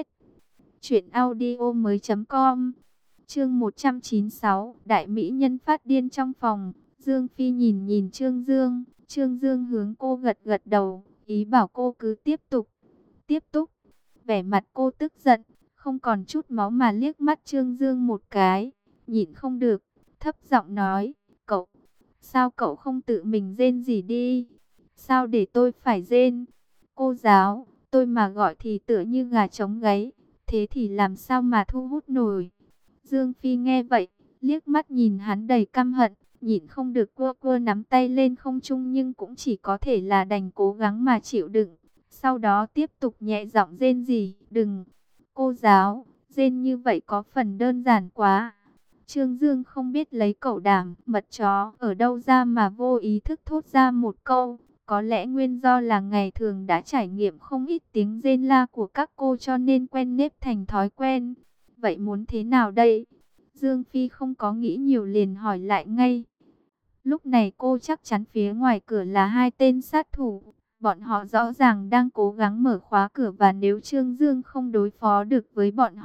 truyệnaudiomoi.com. Chương 196, Đại mỹ nhân phát điên trong phòng. Dương Phi nhìn nhìn Trương Dương, Trương Dương hướng cô gật gật đầu, ý bảo cô cứ tiếp tục. Tiếp tục. Vẻ mặt cô tức giận, không còn chút máu mà liếc mắt Trương Dương một cái, nhịn không được, thấp giọng nói, cậu, sao cậu không tự mình rên gì đi? Sao để tôi phải rên? Cô giáo, tôi mà gọi thì tựa như gà trống gáy, thế thì làm sao mà thu hút nổi? Dương Phi nghe vậy, liếc mắt nhìn hắn đầy căm hận, nhịn không được cua cua nắm tay lên không trung nhưng cũng chỉ có thể là đành cố gắng mà chịu đựng. Sau đó tiếp tục nhẹ giọng rên rỉ, đừng, cô giáo, rên như vậy có phần đơn giản quá. Trương Dương không biết lấy cẩu đảm, mật chó ở đâu ra mà vô ý thức thốt ra một câu. Có lẽ nguyên do là ngày thường đã trải nghiệm không ít tiếng rên la của các cô cho nên quen nếp thành thói quen. Vậy muốn thế nào đây? Dương Phi không có nghĩ nhiều liền hỏi lại ngay. Lúc này cô chắc chắn phía ngoài cửa là hai tên sát thủ. Bọn họ rõ ràng đang cố gắng mở khóa cửa và nếu Trương Dương không đối phó được với bọn họ,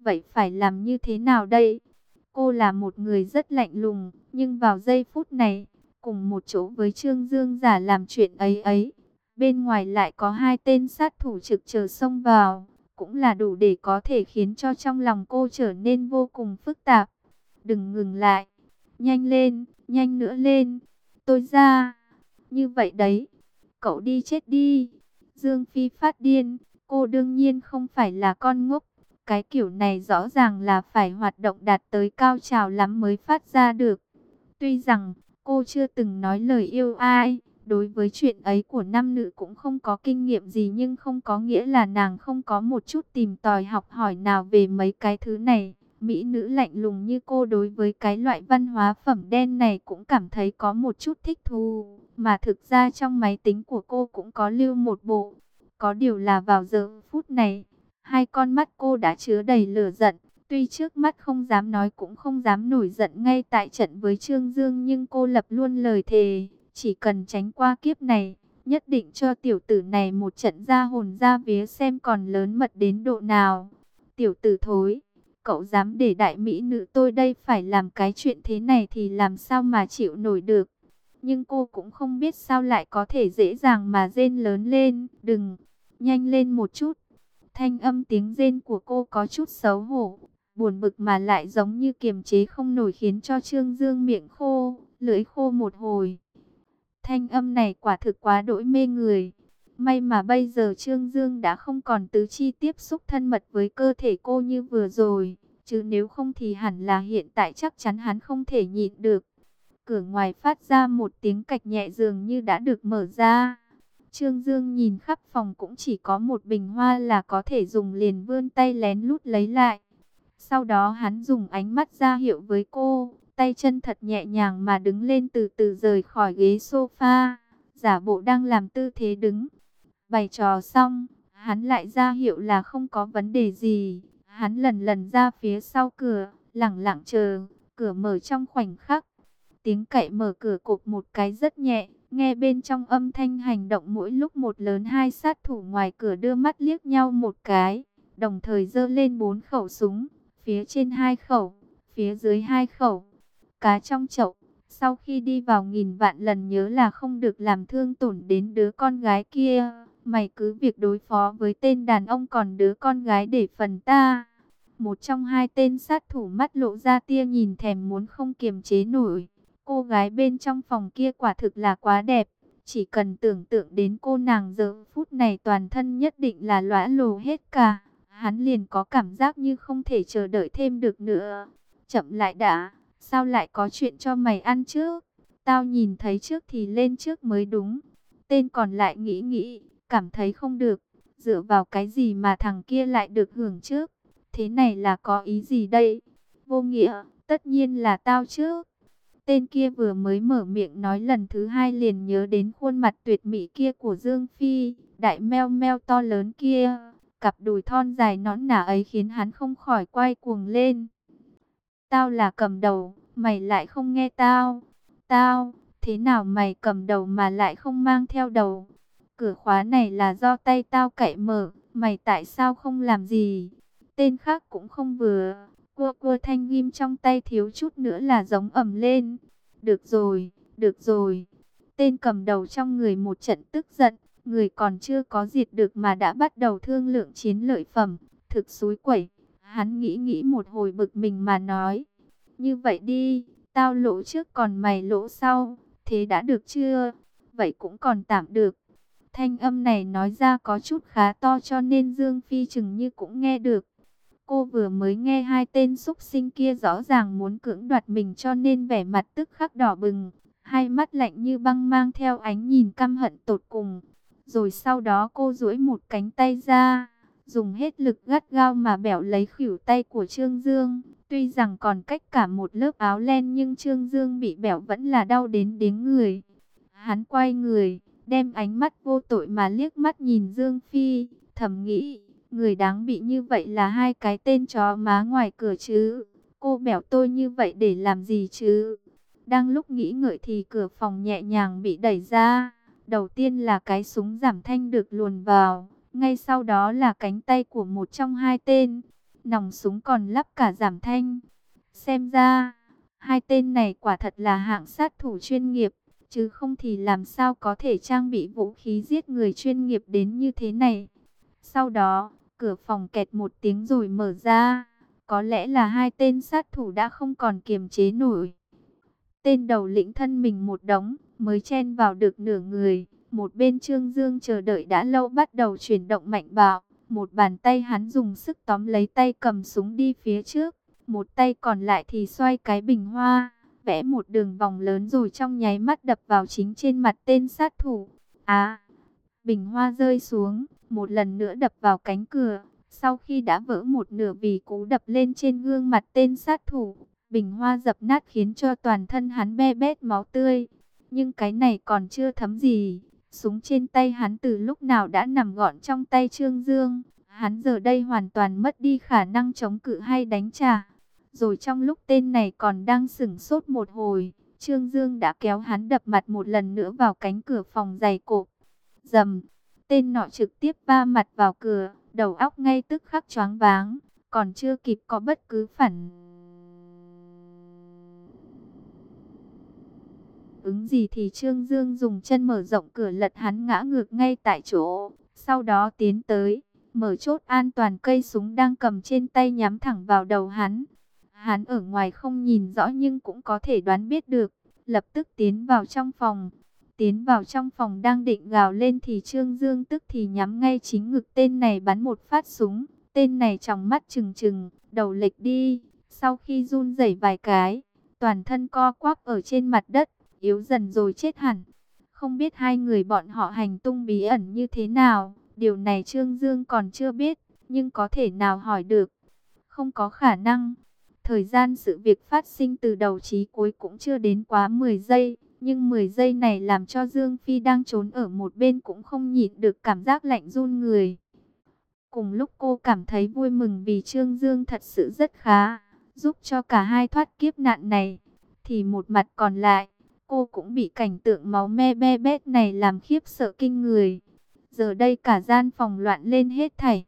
Vậy phải làm như thế nào đây? Cô là một người rất lạnh lùng, nhưng vào giây phút này, cùng một chỗ với Trương Dương giả làm chuyện ấy ấy, bên ngoài lại có hai tên sát thủ trực chờ xông vào, cũng là đủ để có thể khiến cho trong lòng cô trở nên vô cùng phức tạp. Đừng ngừng lại, nhanh lên, nhanh nữa lên, tôi ra, như vậy đấy, cậu đi chết đi. Dương Phi phát điên, cô đương nhiên không phải là con ngốc. Cái kiểu này rõ ràng là phải hoạt động đạt tới cao trào lắm mới phát ra được. Tuy rằng cô chưa từng nói lời yêu ai, đối với chuyện ấy của nam nữ cũng không có kinh nghiệm gì, nhưng không có nghĩa là nàng không có một chút tìm tòi học hỏi nào về mấy cái thứ này. Mỹ nữ lạnh lùng như cô đối với cái loại văn hóa phẩm đen này cũng cảm thấy có một chút thích thú. Mà thực ra trong máy tính của cô cũng có lưu một bộ. Có điều là vào giờ phút này, hai con mắt cô đã chứa đầy lửa giận. Tuy trước mắt không dám nói cũng không dám nổi giận ngay tại trận với Trương Dương, nhưng cô lập luôn lời thề, chỉ cần tránh qua kiếp này, nhất định cho tiểu tử này một trận ra hồn ra vía xem còn lớn mật đến độ nào. Tiểu tử thối, cậu dám để đại mỹ nữ tôi đây phải làm cái chuyện thế này thì làm sao mà chịu nổi được. Nhưng cô cũng không biết sao lại có thể dễ dàng mà rên lớn lên, đừng, nhanh lên một chút. Thanh âm tiếng rên của cô có chút xấu hổ, buồn bực mà lại giống như kiềm chế không nổi, khiến cho Trương Dương miệng khô, lưỡi khô một hồi. Thanh âm này quả thực quá đỗi mê người. May mà bây giờ Trương Dương đã không còn tứ chi tiếp xúc thân mật với cơ thể cô như vừa rồi, chứ nếu không thì hẳn là hiện tại chắc chắn hắn không thể nhịn được. Cửa ngoài phát ra một tiếng cạch nhẹ dường như đã được mở ra. Trương Dương nhìn khắp phòng cũng chỉ có một bình hoa là có thể dùng, liền vươn tay lén lút lấy lại. Sau đó hắn dùng ánh mắt ra hiệu với cô, tay chân thật nhẹ nhàng mà đứng lên, từ từ rời khỏi ghế sofa, giả bộ đang làm tư thế đứng. Bày trò xong, hắn lại ra hiệu là không có vấn đề gì. Hắn lần lần ra phía sau cửa, lẳng lặng chờ, cửa mở trong khoảnh khắc. Tiếng cậy mở cửa cộp một cái rất nhẹ, nghe bên trong âm thanh hành động mỗi lúc một lớn. Hai sát thủ ngoài cửa đưa mắt liếc nhau một cái, đồng thời giơ lên 4 khẩu súng, phía trên 2 khẩu, phía dưới 2 khẩu. Cá trong chậu, sau khi đi vào nghìn vạn lần nhớ là không được làm thương tổn đến đứa con gái kia. Mày cứ việc đối phó với tên đàn ông, còn đứa con gái để phần ta. Một trong hai tên sát thủ mắt lộ ra tia nhìn thèm muốn không kiềm chế nổi. Cô gái bên trong phòng kia quả thực là quá đẹp. Chỉ cần tưởng tượng đến cô nàng giờ phút này toàn thân nhất định là lõa lồ hết cả. Hắn liền có cảm giác như không thể chờ đợi thêm được nữa. Chậm lại đã, sao lại có chuyện cho mày ăn trước? Tao nhìn thấy trước thì lên trước mới đúng. Tên còn lại nghĩ nghĩ, cảm thấy không được. Dựa vào cái gì mà thằng kia lại được hưởng trước? Thế này là có ý gì đây? Vô nghĩa, tất nhiên là tao trước. Tên kia vừa mới mở miệng nói lần thứ hai liền nhớ đến khuôn mặt tuyệt mỹ kia của Dương Phi, đại meo meo to lớn kia, cặp đùi thon dài nõn nà ấy khiến hắn không khỏi quay cuồng lên. Tao là cầm đầu, mày lại không nghe tao. Tao, thế nào mày cầm đầu mà lại không mang theo đầu? Cửa khóa này là do tay tao cậy mở, mày tại sao không làm gì? Tên khác cũng không vừa, cua cua thanh ghim trong tay thiếu chút nữa là giống ầm lên. Được rồi, được rồi. Tên cầm đầu trong người một trận tức giận, người còn chưa có diệt được mà đã bắt đầu thương lượng chiến lợi phẩm, thực xúi quẩy. Hắn nghĩ nghĩ một hồi bực mình mà nói, như vậy đi, tao lỗ trước còn mày lỗ sau, thế đã được chưa? Vậy cũng còn tạm được. Thanh âm này nói ra có chút khá to cho nên Dương Phi chừng như cũng nghe được. Cô vừa mới nghe hai tên xúc sinh kia rõ ràng muốn cưỡng đoạt mình cho nên vẻ mặt tức khắc đỏ bừng. Hai mắt lạnh như băng mang theo ánh nhìn căm hận tột cùng. Rồi sau đó cô duỗi một cánh tay ra, dùng hết lực gắt gao mà bẻo lấy khuỷu tay của Trương Dương. Tuy rằng còn cách cả một lớp áo len nhưng Trương Dương bị bẻo vẫn là đau đến điếng người. Hắn quay người, đem ánh mắt vô tội mà liếc mắt nhìn Dương Phi, thầm nghĩ, người đáng bị như vậy là hai cái tên chó má ngoài cửa chứ. Cô bẻo tôi như vậy để làm gì chứ? Đang lúc nghĩ ngợi thì cửa phòng nhẹ nhàng bị đẩy ra. Đầu tiên là cái súng giảm thanh được luồn vào, ngay sau đó là cánh tay của một trong hai tên. nòng súng còn lắp cả giảm thanh. Xem ra, hai tên này quả thật là hạng sát thủ chuyên nghiệp, chứ không thì làm sao có thể trang bị vũ khí giết người chuyên nghiệp đến như thế này. Sau đó, cửa phòng kẹt một tiếng rồi mở ra. Có lẽ là hai tên sát thủ đã không còn kiềm chế nổi. Tên đầu lĩnh thân mình một đống, mới chen vào được nửa người. Một bên Trương Dương chờ đợi đã lâu bắt đầu chuyển động mạnh bạo. Một bàn tay hắn dùng sức tóm lấy tay cầm súng đi phía trước. Một tay còn lại thì xoay cái bình hoa, vẽ một đường vòng lớn rồi trong nháy mắt đập vào chính trên mặt tên sát thủ. Bình hoa rơi xuống, một lần nữa đập vào cánh cửa. Sau khi đã vỡ một nửa vì cú đập lên trên gương mặt tên sát thủ, bình hoa dập nát khiến cho toàn thân hắn be bét máu tươi. Nhưng cái này còn chưa thấm gì. Súng trên tay hắn từ lúc nào đã nằm gọn trong tay Trương Dương. Hắn giờ đây hoàn toàn mất đi khả năng chống cự hay đánh trả. Rồi trong lúc tên này còn đang sửng sốt một hồi, Trương Dương đã kéo hắn đập mặt một lần nữa vào cánh cửa phòng dày cộp. Dầm, tên nọ trực tiếp va mặt vào cửa, đầu óc ngay tức khắc choáng váng, còn chưa kịp có bất cứ phản ứng gì thì Trương Dương dùng chân mở rộng cửa lật hắn ngã ngược ngay tại chỗ, sau đó tiến tới, mở chốt an toàn, cây súng đang cầm trên tay nhắm thẳng vào đầu hắn. Hắn ở ngoài không nhìn rõ nhưng cũng có thể đoán biết được, lập tức tiến vào trong phòng. Tiến vào trong phòng đang định gào lên thì Trương Dương tức thì nhắm ngay chính ngực tên này bắn một phát súng. Tên này tròng mắt trừng trừng, đầu lệch đi, sau khi run rẩy vài cái, toàn thân co quắp ở trên mặt đất, yếu dần rồi chết hẳn. Không biết hai người bọn họ hành tung bí ẩn như thế nào, điều này Trương Dương còn chưa biết, nhưng có thể nào hỏi được? Không có khả năng. Thời gian sự việc phát sinh từ đầu chí cuối cũng chưa đến quá 10 giây, nhưng 10 giây này làm cho Dương Phi đang trốn ở một bên cũng không nhịn được cảm giác lạnh run người. Cùng lúc cô cảm thấy vui mừng vì Trương Dương thật sự rất khá, giúp cho cả hai thoát kiếp nạn này, thì một mặt còn lại, cô cũng bị cảnh tượng máu me be bét này làm khiếp sợ kinh người. Giờ đây cả gian phòng loạn lên hết thảy,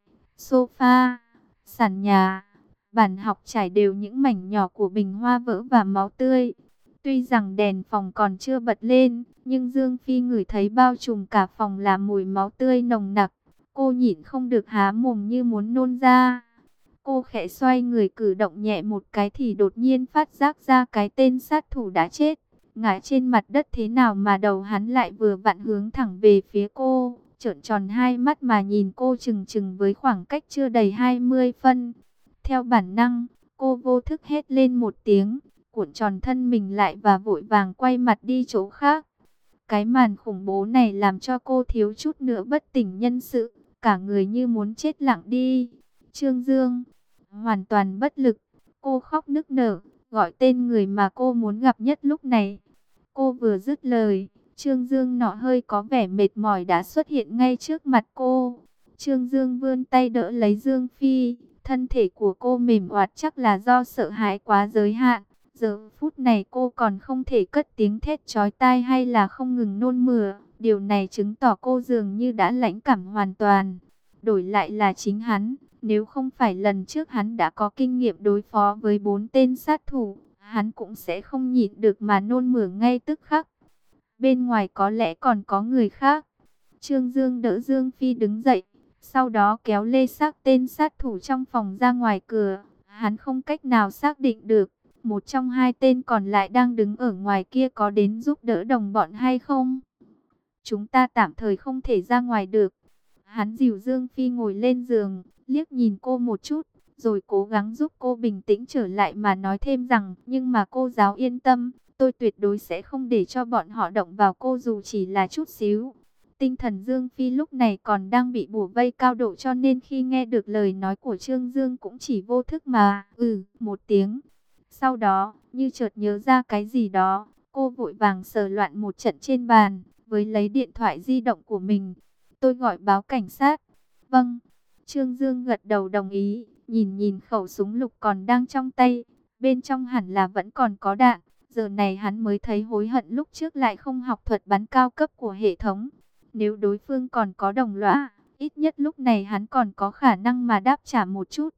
sofa, sàn nhà, bàn học trải đều những mảnh nhỏ của bình hoa vỡ và máu tươi. Tuy rằng đèn phòng còn chưa bật lên, nhưng Dương Phi ngửi thấy bao trùm cả phòng là mùi máu tươi nồng nặc. Cô nhịn không được há mồm như muốn nôn ra. Cô khẽ xoay người cử động nhẹ một cái thì đột nhiên phát giác ra cái tên sát thủ đã chết. Ngã trên mặt đất thế nào mà đầu hắn lại vừa vặn hướng thẳng về phía cô. Trợn tròn hai mắt mà nhìn cô chừng chừng với khoảng cách chưa đầy 20 phân. Theo bản năng, cô vô thức hét lên một tiếng, cuộn tròn thân mình lại và vội vàng quay mặt đi chỗ khác. Cái màn khủng bố này làm cho cô thiếu chút nữa bất tỉnh nhân sự, cả người như muốn chết lặng đi. Trương Dương, hoàn toàn bất lực, cô khóc nức nở, gọi tên người mà cô muốn gặp nhất lúc này. Cô vừa dứt lời, Trương Dương nọ hơi có vẻ mệt mỏi đã xuất hiện ngay trước mặt cô. Trương Dương vươn tay đỡ lấy Dương Phi, thân thể của cô mềm oặt chắc là do sợ hãi quá giới hạn. Giờ phút này cô còn không thể cất tiếng thét chói tai hay là không ngừng nôn mửa. Điều này chứng tỏ cô dường như đã lãnh cảm hoàn toàn. Đổi lại là chính hắn, nếu không phải lần trước hắn đã có kinh nghiệm đối phó với 4 tên sát thủ, hắn cũng sẽ không nhịn được mà nôn mửa ngay tức khắc. Bên ngoài có lẽ còn có người khác. Trương Dương đỡ Dương Phi đứng dậy, sau đó kéo lê xác tên sát thủ trong phòng ra ngoài cửa. Hắn không cách nào xác định được một trong hai tên còn lại đang đứng ở ngoài kia có đến giúp đỡ đồng bọn hay không. Chúng ta tạm thời không thể ra ngoài được. Hắn dìu Dương Phi ngồi lên giường, liếc nhìn cô một chút, rồi cố gắng giúp cô bình tĩnh trở lại mà nói thêm rằng, nhưng mà cô giáo yên tâm, tôi tuyệt đối sẽ không để cho bọn họ động vào cô dù chỉ là chút xíu. Tinh thần Dương Phi lúc này còn đang bị bủa vây cao độ, cho nên khi nghe được lời nói của Trương Dương cũng chỉ vô thức mà một tiếng. Sau đó, như chợt nhớ ra cái gì đó, cô vội vàng sờ loạn một trận trên bàn, với lấy điện thoại di động của mình. Tôi gọi báo cảnh sát. Vâng. Trương Dương gật đầu đồng ý, nhìn nhìn khẩu súng lục còn đang trong tay, bên trong hẳn là vẫn còn có đạn. Giờ này hắn mới thấy hối hận lúc trước lại không học thuật bắn cao cấp của hệ thống. Nếu đối phương còn có đồng lõa, ít nhất lúc này hắn còn có khả năng mà đáp trả một chút.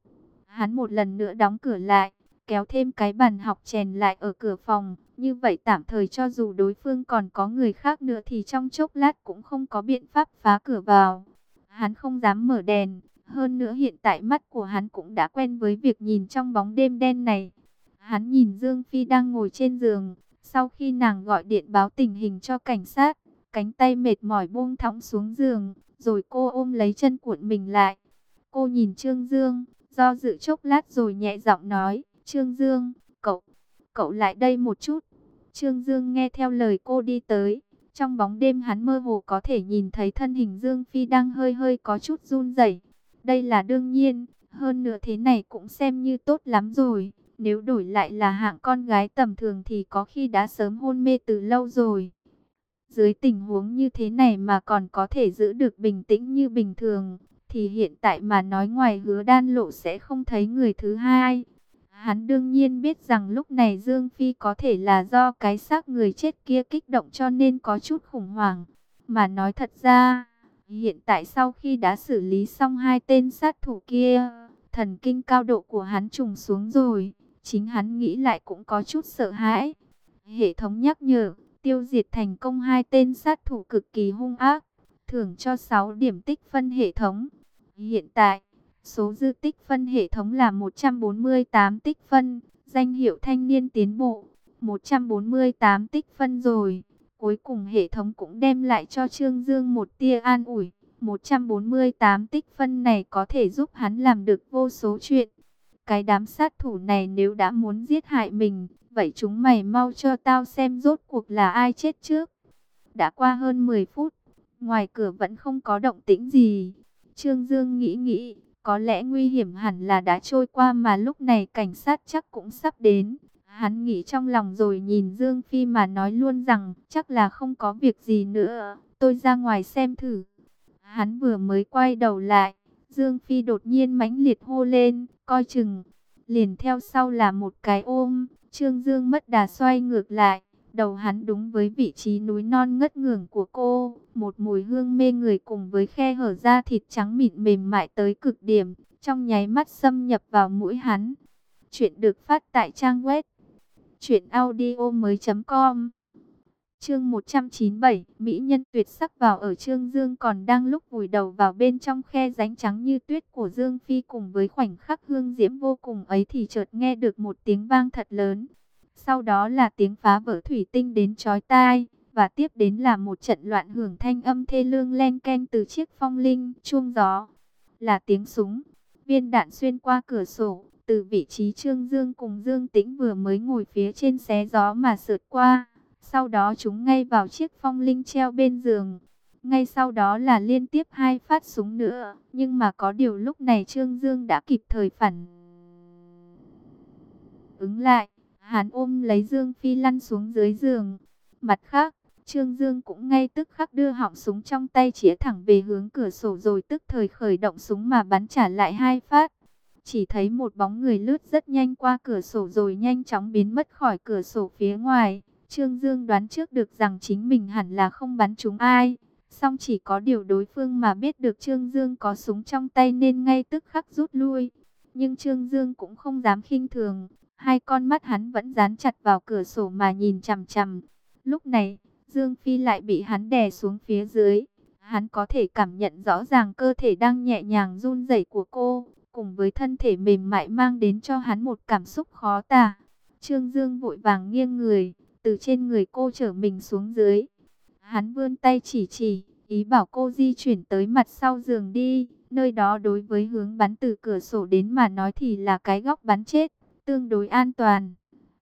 Hắn một lần nữa đóng cửa lại, kéo thêm cái bàn học chèn lại ở cửa phòng. Như vậy tạm thời cho dù đối phương còn có người khác nữa thì trong chốc lát cũng không có biện pháp phá cửa vào. Hắn không dám mở đèn, hơn nữa hiện tại mắt của hắn cũng đã quen với việc nhìn trong bóng đêm đen này. Hắn nhìn Dương Phi đang ngồi trên giường, sau khi nàng gọi điện báo tình hình cho cảnh sát, cánh tay mệt mỏi buông thõng xuống giường, rồi cô ôm lấy chân cuộn mình lại. Cô nhìn Trương Dương, do dự chốc lát rồi nhẹ giọng nói, Trương Dương, cậu lại đây một chút. Trương Dương nghe theo lời cô đi tới. Trong bóng đêm hắn mơ hồ có thể nhìn thấy thân hình Dương Phi đang hơi hơi có chút run rẩy. Đây là đương nhiên, hơn nữa thế này cũng xem như tốt lắm rồi. Nếu đổi lại là hạng con gái tầm thường thì có khi đã sớm hôn mê từ lâu rồi. Dưới tình huống như thế này mà còn có thể giữ được bình tĩnh như bình thường, thì hiện tại mà nói ngoài Hứa Đan Lộ sẽ không thấy người thứ hai. Hắn đương nhiên biết rằng lúc này Dương Phi có thể là do cái xác người chết kia kích động cho nên có chút khủng hoảng. Mà nói thật ra, hiện tại sau khi đã xử lý xong hai tên sát thủ kia, thần kinh cao độ của hắn trùng xuống rồi. Chính hắn nghĩ lại cũng có chút sợ hãi. Hệ thống nhắc nhở, tiêu diệt thành công hai tên sát thủ cực kỳ hung ác, thưởng cho 6 điểm tích phân hệ thống. Hiện tại, số dư tích phân hệ thống là 148 tích phân, danh hiệu thanh niên tiến bộ, 148 tích phân rồi. Cuối cùng hệ thống cũng đem lại cho Trương Dương một tia an ủi. 148 tích phân này có thể giúp hắn làm được vô số chuyện. Cái đám sát thủ này nếu đã muốn giết hại mình, vậy chúng mày mau cho tao xem rốt cuộc là ai chết trước. Đã qua hơn 10 phút, ngoài cửa vẫn không có động tĩnh gì. Trương Dương nghĩ, có lẽ nguy hiểm hẳn là đã trôi qua mà lúc này cảnh sát chắc cũng sắp đến. Hắn nghĩ trong lòng rồi nhìn Dương Phi mà nói luôn rằng chắc là không có việc gì nữa, tôi ra ngoài xem thử. Hắn vừa mới quay đầu lại, Dương Phi đột nhiên mãnh liệt hô lên, coi chừng. Liền theo sau là một cái ôm, Trương Dương mất đà xoay ngược lại. Đầu hắn đúng với vị trí núi non ngất ngưởng của cô, một mùi hương mê người cùng với khe hở da thịt trắng mịn mềm mại tới cực điểm, trong nháy mắt xâm nhập vào mũi hắn. Chuyện được phát tại trang web truyệnaudiomoi.com. Chương 197, mỹ nhân tuyệt sắc vào ở. Trương Dương còn đang lúc vùi đầu vào bên trong khe rãnh trắng như tuyết của Dương Phi cùng với khoảnh khắc hương diễm vô cùng ấy thì chợt nghe được một tiếng vang thật lớn. Sau đó là tiếng phá vỡ thủy tinh đến chói tai, và tiếp đến là một trận loạn hưởng thanh âm thê lương len keng từ chiếc phong linh chuông gió. Là tiếng súng, viên đạn xuyên qua cửa sổ, từ vị trí Trương Dương cùng Dương Tĩnh vừa mới ngồi phía trên xé gió mà sượt qua. Sau đó chúng ngay vào chiếc phong linh treo bên giường. Ngay sau đó là liên tiếp 2 phát súng nữa. Nhưng mà có điều lúc này Trương Dương đã kịp thời phản ứng lại. Hắn ôm lấy Dương Phi lăn xuống dưới giường. Mặt khác, Trương Dương cũng ngay tức khắc đưa họng súng trong tay chĩa thẳng về hướng cửa sổ rồi tức thời khởi động súng mà bắn trả lại 2 phát. Chỉ thấy một bóng người lướt rất nhanh qua cửa sổ rồi nhanh chóng biến mất khỏi cửa sổ phía ngoài. Trương Dương đoán trước được rằng chính mình hẳn là không bắn trúng ai. Song chỉ có điều đối phương mà biết được Trương Dương có súng trong tay nên ngay tức khắc rút lui. Nhưng Trương Dương cũng không dám khinh thường. Hai con mắt hắn vẫn dán chặt vào cửa sổ mà nhìn chằm chằm. Lúc này, Dương Phi lại bị hắn đè xuống phía dưới. Hắn có thể cảm nhận rõ ràng cơ thể đang nhẹ nhàng run rẩy của cô, cùng với thân thể mềm mại mang đến cho hắn một cảm xúc khó tả. Trương Dương vội vàng nghiêng người, từ trên người cô trở mình xuống dưới. Hắn vươn tay chỉ, ý bảo cô di chuyển tới mặt sau giường đi. Nơi đó đối với hướng bắn từ cửa sổ đến mà nói thì là cái góc bắn chết, tương đối an toàn.